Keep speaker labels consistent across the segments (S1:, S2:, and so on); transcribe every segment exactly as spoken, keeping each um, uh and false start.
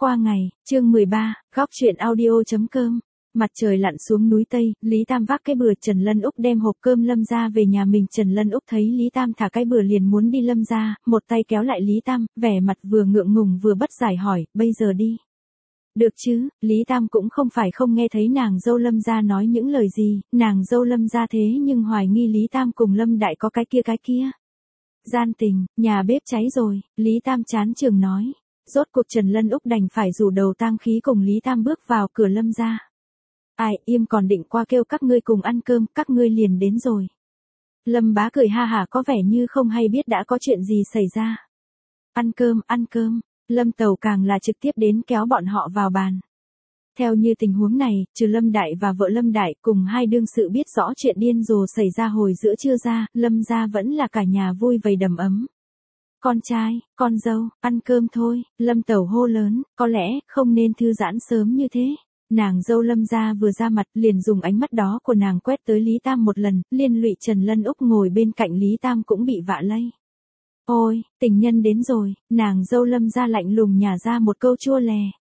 S1: qua ngày, chương mười ba, góc truyện audio.com. Mặt trời lặn xuống núi Tây, Lý Tam vác cái bừa, Trần Lân Úc đem hộp cơm Lâm gia về nhà mình. Trần Lân Úc thấy Lý Tam thả cái bừa liền muốn đi Lâm gia, một tay kéo lại Lý Tam, vẻ mặt vừa ngượng ngùng vừa bất giải hỏi, bây giờ đi. Được chứ, Lý Tam cũng không phải không nghe thấy nàng dâu Lâm gia nói những lời gì, nàng dâu Lâm gia thế nhưng hoài nghi Lý Tam cùng Lâm đại có cái kia cái kia. Gian tình, nhà bếp cháy rồi, Lý Tam chán chường nói. Rốt cuộc Trần Lân Úc đành phải rủ đầu tang khí cùng Lý Tam bước vào cửa Lâm gia. Ai, im còn định qua kêu các ngươi cùng ăn cơm, các ngươi liền đến rồi. Lâm bá cười ha hả có vẻ như không hay biết đã có chuyện gì xảy ra. Ăn cơm, ăn cơm, Lâm Tầu càng là trực tiếp đến kéo bọn họ vào bàn. Theo như tình huống này, trừ Lâm Đại và vợ Lâm Đại cùng hai đương sự biết rõ chuyện điên rồ xảy ra hồi giữa trưa ra, Lâm gia vẫn là cả nhà vui vầy đầm ấm. Con trai, con dâu, ăn cơm thôi, Lâm Tẩu hô lớn, có lẽ không nên thư giãn sớm như thế. Nàng dâu Lâm gia vừa ra mặt liền dùng ánh mắt đó của nàng quét tới Lý Tam một lần, liên lụy Trần Lân Úc ngồi bên cạnh Lý Tam cũng bị vạ lây. Ôi, tình nhân đến rồi, nàng dâu Lâm gia lạnh lùng nhả ra một câu chua lè.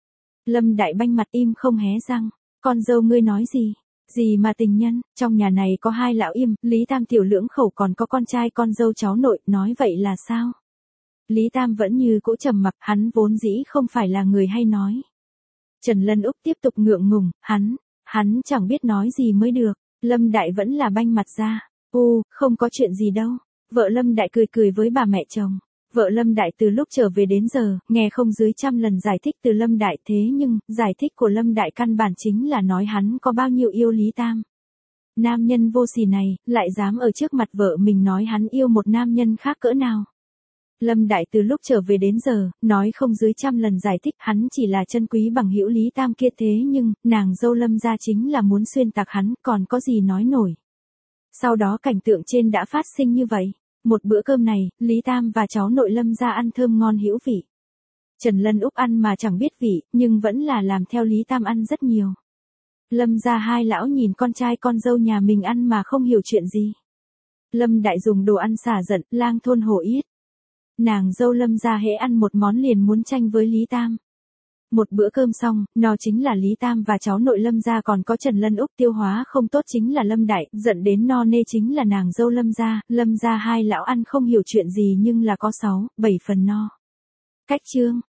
S1: Lâm Đại banh mặt im không hé răng, con dâu ngươi nói gì? Gì mà tình nhân, trong nhà này có hai lão im, Lý Tam tiểu lưỡng khẩu còn có con trai con dâu cháu nội, nói vậy là sao? Lý Tam vẫn như cũ trầm mặc, hắn vốn dĩ không phải là người hay nói. Trần Lân Úc tiếp tục ngượng ngùng, hắn, hắn chẳng biết nói gì mới được, Lâm Đại vẫn là banh mặt ra, u, không có chuyện gì đâu, vợ Lâm Đại cười cười với bà mẹ chồng. Vợ Lâm Đại từ lúc trở về đến giờ, nghe không dưới trăm lần giải thích từ Lâm Đại thế nhưng, giải thích của Lâm Đại căn bản chính là nói hắn có bao nhiêu yêu Lý Tam. Nam nhân vô sỉ này, lại dám ở trước mặt vợ mình nói hắn yêu một nam nhân khác cỡ nào. Lâm Đại từ lúc trở về đến giờ, nói không dưới trăm lần giải thích hắn chỉ là chân quý bằng hữu Lý Tam kia thế nhưng, nàng dâu Lâm gia chính là muốn xuyên tạc hắn, còn có gì nói nổi. Sau đó cảnh tượng trên đã phát sinh như vậy. Một bữa cơm này, Lý Tam và cháu nội Lâm gia ăn thơm ngon hữu vị. Trần Lân Úc ăn mà chẳng biết vị, nhưng vẫn là làm theo Lý Tam ăn rất nhiều. Lâm gia hai lão nhìn con trai con dâu nhà mình ăn mà không hiểu chuyện gì. Lâm Đại dùng đồ ăn xả giận, lang thôn hổ yết. Nàng dâu Lâm gia hễ ăn một món liền muốn tranh với Lý Tam. Một bữa cơm xong, nó chính là Lý Tam và cháu nội Lâm gia còn có Trần Lân Úc tiêu hóa không tốt chính là Lâm Đại, giận đến no nê chính là nàng dâu Lâm gia, Lâm gia hai lão ăn không hiểu chuyện gì nhưng là có sáu, bảy phần no. Cách chương,